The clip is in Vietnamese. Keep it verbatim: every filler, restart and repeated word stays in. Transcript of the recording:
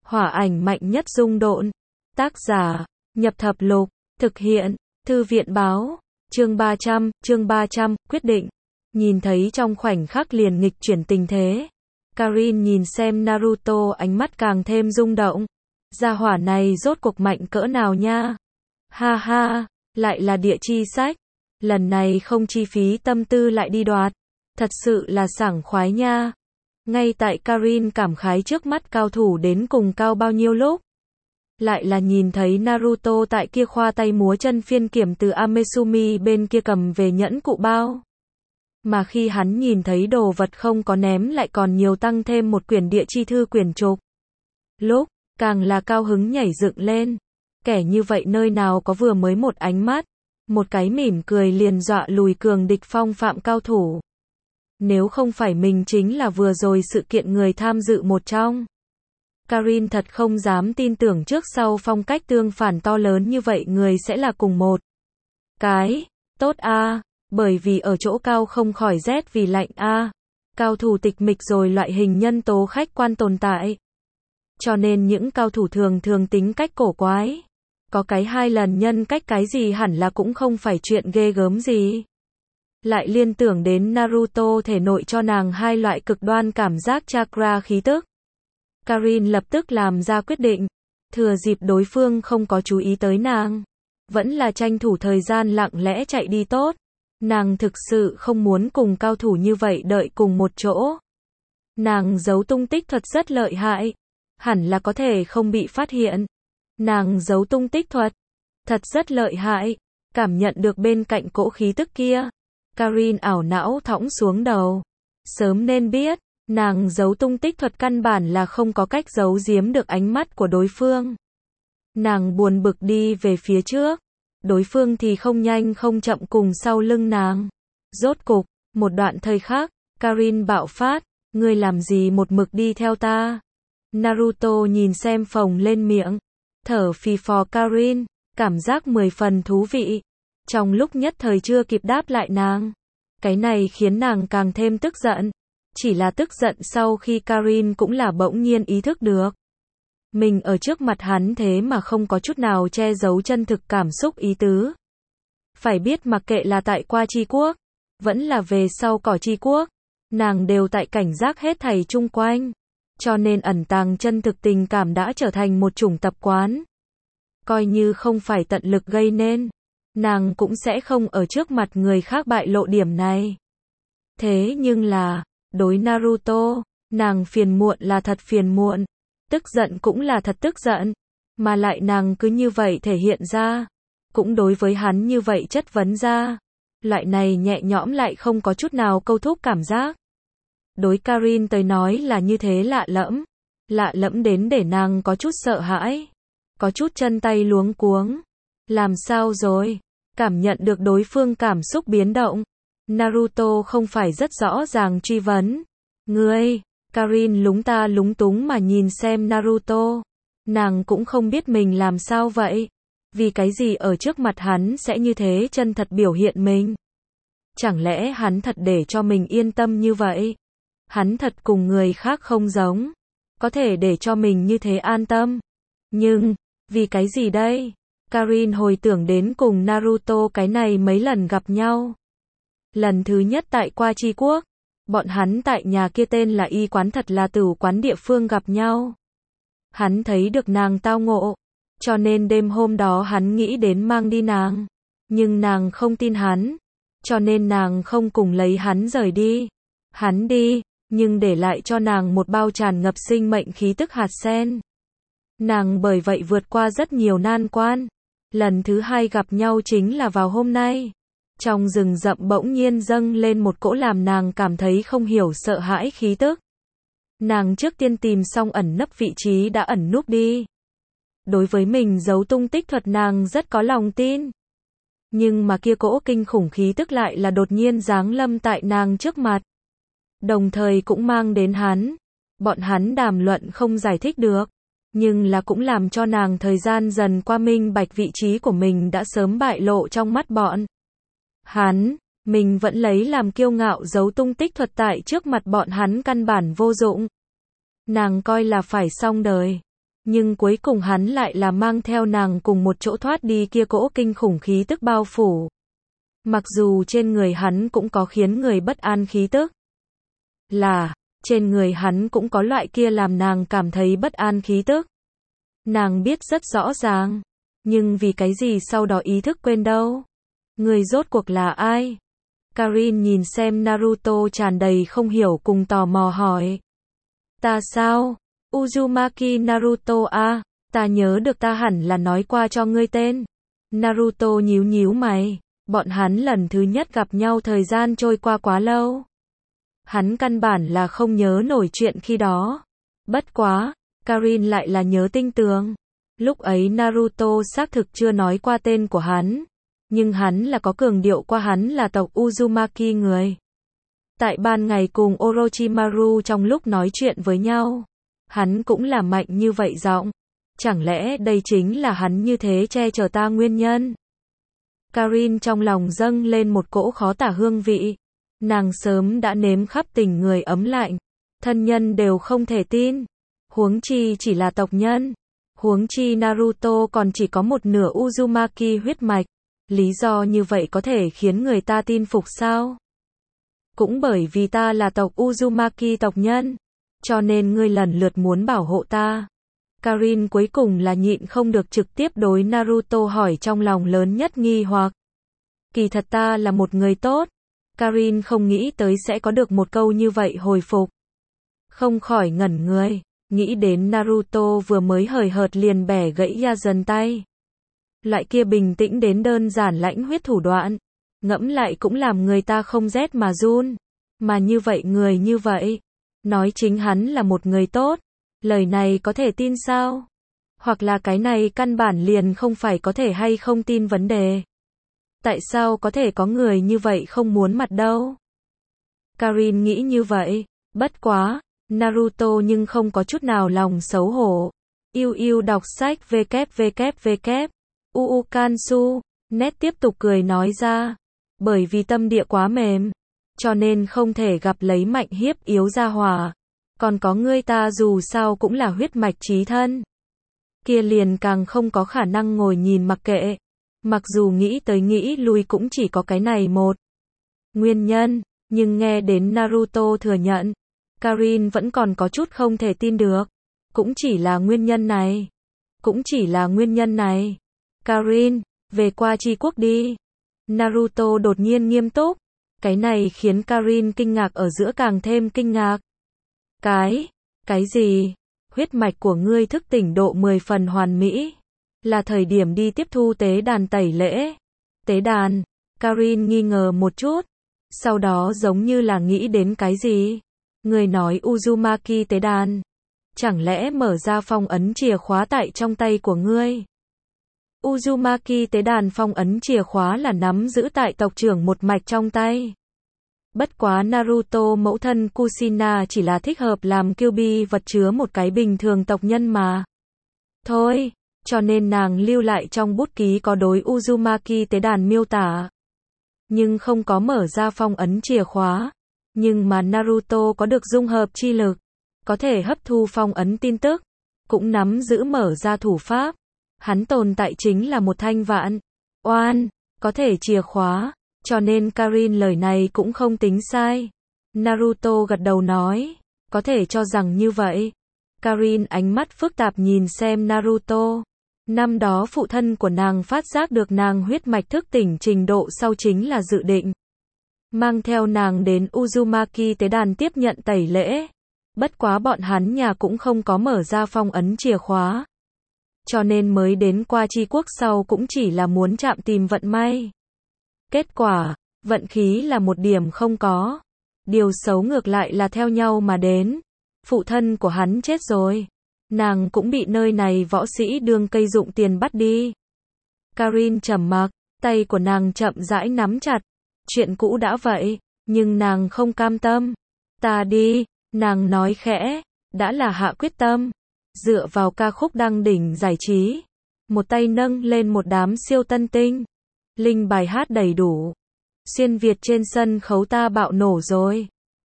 Hỏa ảnh mạnh nhất dung độn. Tác giả, Nhập Thập Lục. Thực hiện, Thư viện báo. Chương ba trăm, chương ba trăm, quyết định. Nhìn thấy trong khoảnh khắc liền nghịch chuyển tình thế. Karin nhìn xem Naruto, ánh mắt càng thêm rung động. Gia hỏa này rốt cuộc mạnh cỡ nào nha? Ha ha, lại là địa chi sách. Lần này không chi phí tâm tư lại đi đoạt. Thật sự là sảng khoái nha. Ngay tại Karin cảm khái trước mắt cao thủ đến cùng cao bao nhiêu lúc. Lại là nhìn thấy Naruto tại kia khoa tay múa chân phiên kiểm từ Amesumi bên kia cầm về nhẫn cụ bao. Mà khi hắn nhìn thấy đồ vật không có ném lại còn nhiều tăng thêm một quyển địa chi thư quyển trục. Lúc, càng là cao hứng nhảy dựng lên. Kẻ như vậy nơi nào có vừa mới một ánh mắt. Một cái mỉm cười liền dọa lùi cường địch phong phạm cao thủ. Nếu không phải mình chính là vừa rồi sự kiện người tham dự một trong. Karin thật không dám tin tưởng trước sau phong cách tương phản to lớn như vậy người sẽ là cùng một cái. Tốt a, à, bởi vì ở chỗ cao không khỏi rét vì lạnh a. À. Cao thủ tịch mịch rồi loại hình nhân tố khách quan tồn tại. Cho nên những cao thủ thường thường tính cách cổ quái. Có cái hai lần nhân cách cái gì hẳn là cũng không phải chuyện ghê gớm gì. Lại liên tưởng đến Naruto thể nội cho nàng hai loại cực đoan cảm giác chakra khí tức. Karin lập tức làm ra quyết định. Thừa dịp đối phương không có chú ý tới nàng. Vẫn là tranh thủ thời gian lặng lẽ chạy đi tốt. Nàng thực sự không muốn cùng cao thủ như vậy đợi cùng một chỗ. Nàng giấu tung tích thuật rất lợi hại. Hẳn là có thể không bị phát hiện. Nàng giấu tung tích thuật. Thật rất lợi hại. Cảm nhận được bên cạnh cỗ khí tức kia. Karin ảo não thõng xuống đầu. Sớm nên biết. Nàng giấu tung tích thuật căn bản là không có cách giấu giếm được ánh mắt của đối phương. Nàng buồn bực đi về phía trước. Đối phương thì không nhanh không chậm cùng sau lưng nàng. Rốt cục, một đoạn thời khắc, Karin bạo phát. Ngươi làm gì một mực đi theo ta? Naruto nhìn xem phồng lên miệng. Thở phì phò Karin, cảm giác mười phần thú vị. Trong lúc nhất thời chưa kịp đáp lại nàng. Cái này khiến nàng càng thêm tức giận. Chỉ là tức giận sau khi Karin cũng là bỗng nhiên ý thức được. Mình ở trước mặt hắn thế mà không có chút nào che giấu chân thực cảm xúc ý tứ. Phải biết mặc kệ là tại qua chi quốc, vẫn là về sau cỏ chi quốc, nàng đều tại cảnh giác hết thảy chung quanh. Cho nên ẩn tàng chân thực tình cảm đã trở thành một chủng tập quán. Coi như không phải tận lực gây nên, nàng cũng sẽ không ở trước mặt người khác bại lộ điểm này. Thế nhưng là, đối Naruto, nàng phiền muộn là thật phiền muộn, tức giận cũng là thật tức giận, mà lại nàng cứ như vậy thể hiện ra, cũng đối với hắn như vậy chất vấn ra. Loại này nhẹ nhõm lại không có chút nào câu thúc cảm giác. Đối Karin tới nói là như thế lạ lẫm, lạ lẫm đến để nàng có chút sợ hãi, có chút chân tay luống cuống. Làm sao rồi? Cảm nhận được đối phương cảm xúc biến động. Naruto không phải rất rõ ràng truy vấn. Ngươi, Karin lúng ta lúng túng mà nhìn xem Naruto. Nàng cũng không biết mình làm sao vậy. Vì cái gì ở trước mặt hắn sẽ như thế chân thật biểu hiện mình. Chẳng lẽ hắn thật để cho mình yên tâm như vậy? Hắn thật cùng người khác không giống. Có thể để cho mình như thế an tâm. Nhưng, vì cái gì đây? Karin hồi tưởng đến cùng Naruto cái này mấy lần gặp nhau. Lần thứ nhất tại qua chi quốc, bọn hắn tại nhà kia tên là y quán thật là tửu quán địa phương gặp nhau. Hắn thấy được nàng tao ngộ, cho nên đêm hôm đó hắn nghĩ đến mang đi nàng. Nhưng nàng không tin hắn, cho nên nàng không cùng lấy hắn rời đi. Hắn đi, nhưng để lại cho nàng một bao tràn ngập sinh mệnh khí tức hạt sen. Nàng bởi vậy vượt qua rất nhiều nan quan. Lần thứ hai gặp nhau chính là vào hôm nay. Trong rừng rậm bỗng nhiên dâng lên một cỗ làm nàng cảm thấy không hiểu sợ hãi khí tức. Nàng trước tiên tìm xong ẩn nấp vị trí đã ẩn núp đi. Đối với mình giấu tung tích thuật nàng rất có lòng tin. Nhưng mà kia cỗ kinh khủng khí tức lại là đột nhiên giáng lâm tại nàng trước mặt. Đồng thời cũng mang đến hắn. Bọn hắn đàm luận không giải thích được. Nhưng là cũng làm cho nàng thời gian dần qua minh bạch vị trí của mình đã sớm bại lộ trong mắt bọn hắn. Mình vẫn lấy làm kiêu ngạo giấu tung tích thuật tại trước mặt bọn hắn căn bản vô dụng. Nàng coi là phải xong đời. Nhưng cuối cùng hắn lại là mang theo nàng cùng một chỗ thoát đi kia cỗ kinh khủng khí tức bao phủ. Mặc dù trên người hắn cũng có khiến người bất an khí tức. Là, trên người hắn cũng có loại kia làm nàng cảm thấy bất an khí tức. Nàng biết rất rõ ràng. Nhưng vì cái gì sau đó ý thức quên đâu? Người rốt cuộc là ai? Karin nhìn xem Naruto tràn đầy không hiểu cùng tò mò hỏi. Ta sao? Uzumaki Naruto à, ta nhớ được ta hẳn là nói qua cho ngươi tên. Naruto nhíu nhíu mày, bọn hắn lần thứ nhất gặp nhau thời gian trôi qua quá lâu. Hắn căn bản là không nhớ nổi chuyện khi đó. Bất quá, Karin lại là nhớ tinh tường. Lúc ấy Naruto xác thực chưa nói qua tên của hắn. Nhưng hắn là có cường điệu qua hắn là tộc Uzumaki người. Tại ban ngày cùng Orochimaru trong lúc nói chuyện với nhau. Hắn cũng là mạnh như vậy giọng. Chẳng lẽ đây chính là hắn như thế che chở ta nguyên nhân? Karin trong lòng dâng lên một cỗ khó tả hương vị. Nàng sớm đã nếm khắp tình người ấm lạnh. Thân nhân đều không thể tin. Huống chi chỉ là tộc nhân. Huống chi Naruto còn chỉ có một nửa Uzumaki huyết mạch. Lý do như vậy có thể khiến người ta tin phục sao? Cũng bởi vì ta là tộc Uzumaki tộc nhân. Cho nên ngươi lần lượt muốn bảo hộ ta. Karin cuối cùng là nhịn không được trực tiếp đối Naruto hỏi trong lòng lớn nhất nghi hoặc. Kỳ thật ta là một người tốt. Karin không nghĩ tới sẽ có được một câu như vậy hồi phục. Không khỏi ngẩn người. Nghĩ đến Naruto vừa mới hời hợt liền bẻ gãy Yazen tay. Loại kia bình tĩnh đến đơn giản lãnh huyết thủ đoạn. Ngẫm lại cũng làm người ta không rét mà run. Mà như vậy người như vậy. Nói chính hắn là một người tốt. Lời này có thể tin sao? Hoặc là cái này căn bản liền không phải có thể hay không tin vấn đề. Tại sao có thể có người như vậy không muốn mặt đâu? Karin nghĩ như vậy. Bất quá. Naruto nhưng không có chút nào lòng xấu hổ. Yêu yêu đọc sách www. Uukansu. Nét tiếp tục cười nói ra. Bởi vì tâm địa quá mềm. Cho nên không thể gặp lấy mạnh hiếp yếu ra hỏa. Còn có ngươi ta dù sao cũng là huyết mạch chí thân. Kia liền càng không có khả năng ngồi nhìn mặc kệ. Mặc dù nghĩ tới nghĩ lui cũng chỉ có cái này một nguyên nhân. Nhưng nghe đến Naruto thừa nhận. Karin vẫn còn có chút không thể tin được. Cũng chỉ là nguyên nhân này. Cũng chỉ là nguyên nhân này. Karin, về qua tri quốc đi. Naruto đột nhiên nghiêm túc. Cái này khiến Karin kinh ngạc ở giữa càng thêm kinh ngạc. Cái, cái gì? Huyết mạch của ngươi thức tỉnh độ mười phần hoàn mỹ. Là thời điểm đi tiếp thu tế đàn tẩy lễ. Tế đàn, Karin nghi ngờ một chút. Sau đó giống như là nghĩ đến cái gì? Người nói Uzumaki tế đàn. Chẳng lẽ mở ra phong ấn chìa khóa tại trong tay của ngươi? Uzumaki tế đàn phong ấn chìa khóa là nắm giữ tại tộc trưởng một mạch trong tay. Bất quá Naruto mẫu thân Kushina chỉ là thích hợp làm Kyuubi vật chứa một cái bình thường tộc nhân mà. Thôi, cho nên nàng lưu lại trong bút ký có đối Uzumaki tế đàn miêu tả. Nhưng không có mở ra phong ấn chìa khóa. Nhưng mà Naruto có được dung hợp chi lực. Có thể hấp thu phong ấn tin tức. Cũng nắm giữ mở ra thủ pháp. Hắn tồn tại chính là một thanh vạn. Oan, có thể chìa khóa. Cho nên Karin lời này cũng không tính sai. Naruto gật đầu nói. Có thể cho rằng như vậy. Karin ánh mắt phức tạp nhìn xem Naruto. Năm đó phụ thân của nàng phát giác được nàng huyết mạch thức tỉnh trình độ sau chính là dự định. Mang theo nàng đến Uzumaki tế đàn tiếp nhận tẩy lễ. Bất quá bọn hắn nhà cũng không có mở ra phong ấn chìa khóa. Cho nên mới đến qua tri quốc sau cũng chỉ là muốn chạm tìm vận may. Kết quả, vận khí là một điểm không có. Điều xấu ngược lại là theo nhau mà đến. Phụ thân của hắn chết rồi. Nàng cũng bị nơi này võ sĩ đương cây dụng tiền bắt đi. Karin trầm mặc, tay của nàng chậm rãi nắm chặt. Chuyện cũ đã vậy, nhưng nàng không cam tâm. Ta đi, nàng nói khẽ, đã là hạ quyết tâm. Dựa vào ca khúc đăng đỉnh giải trí. Một tay nâng lên một đám siêu tân tinh. Linh bài hát đầy đủ. Xuyên Việt trên sân khấu ta bạo nổ rồi.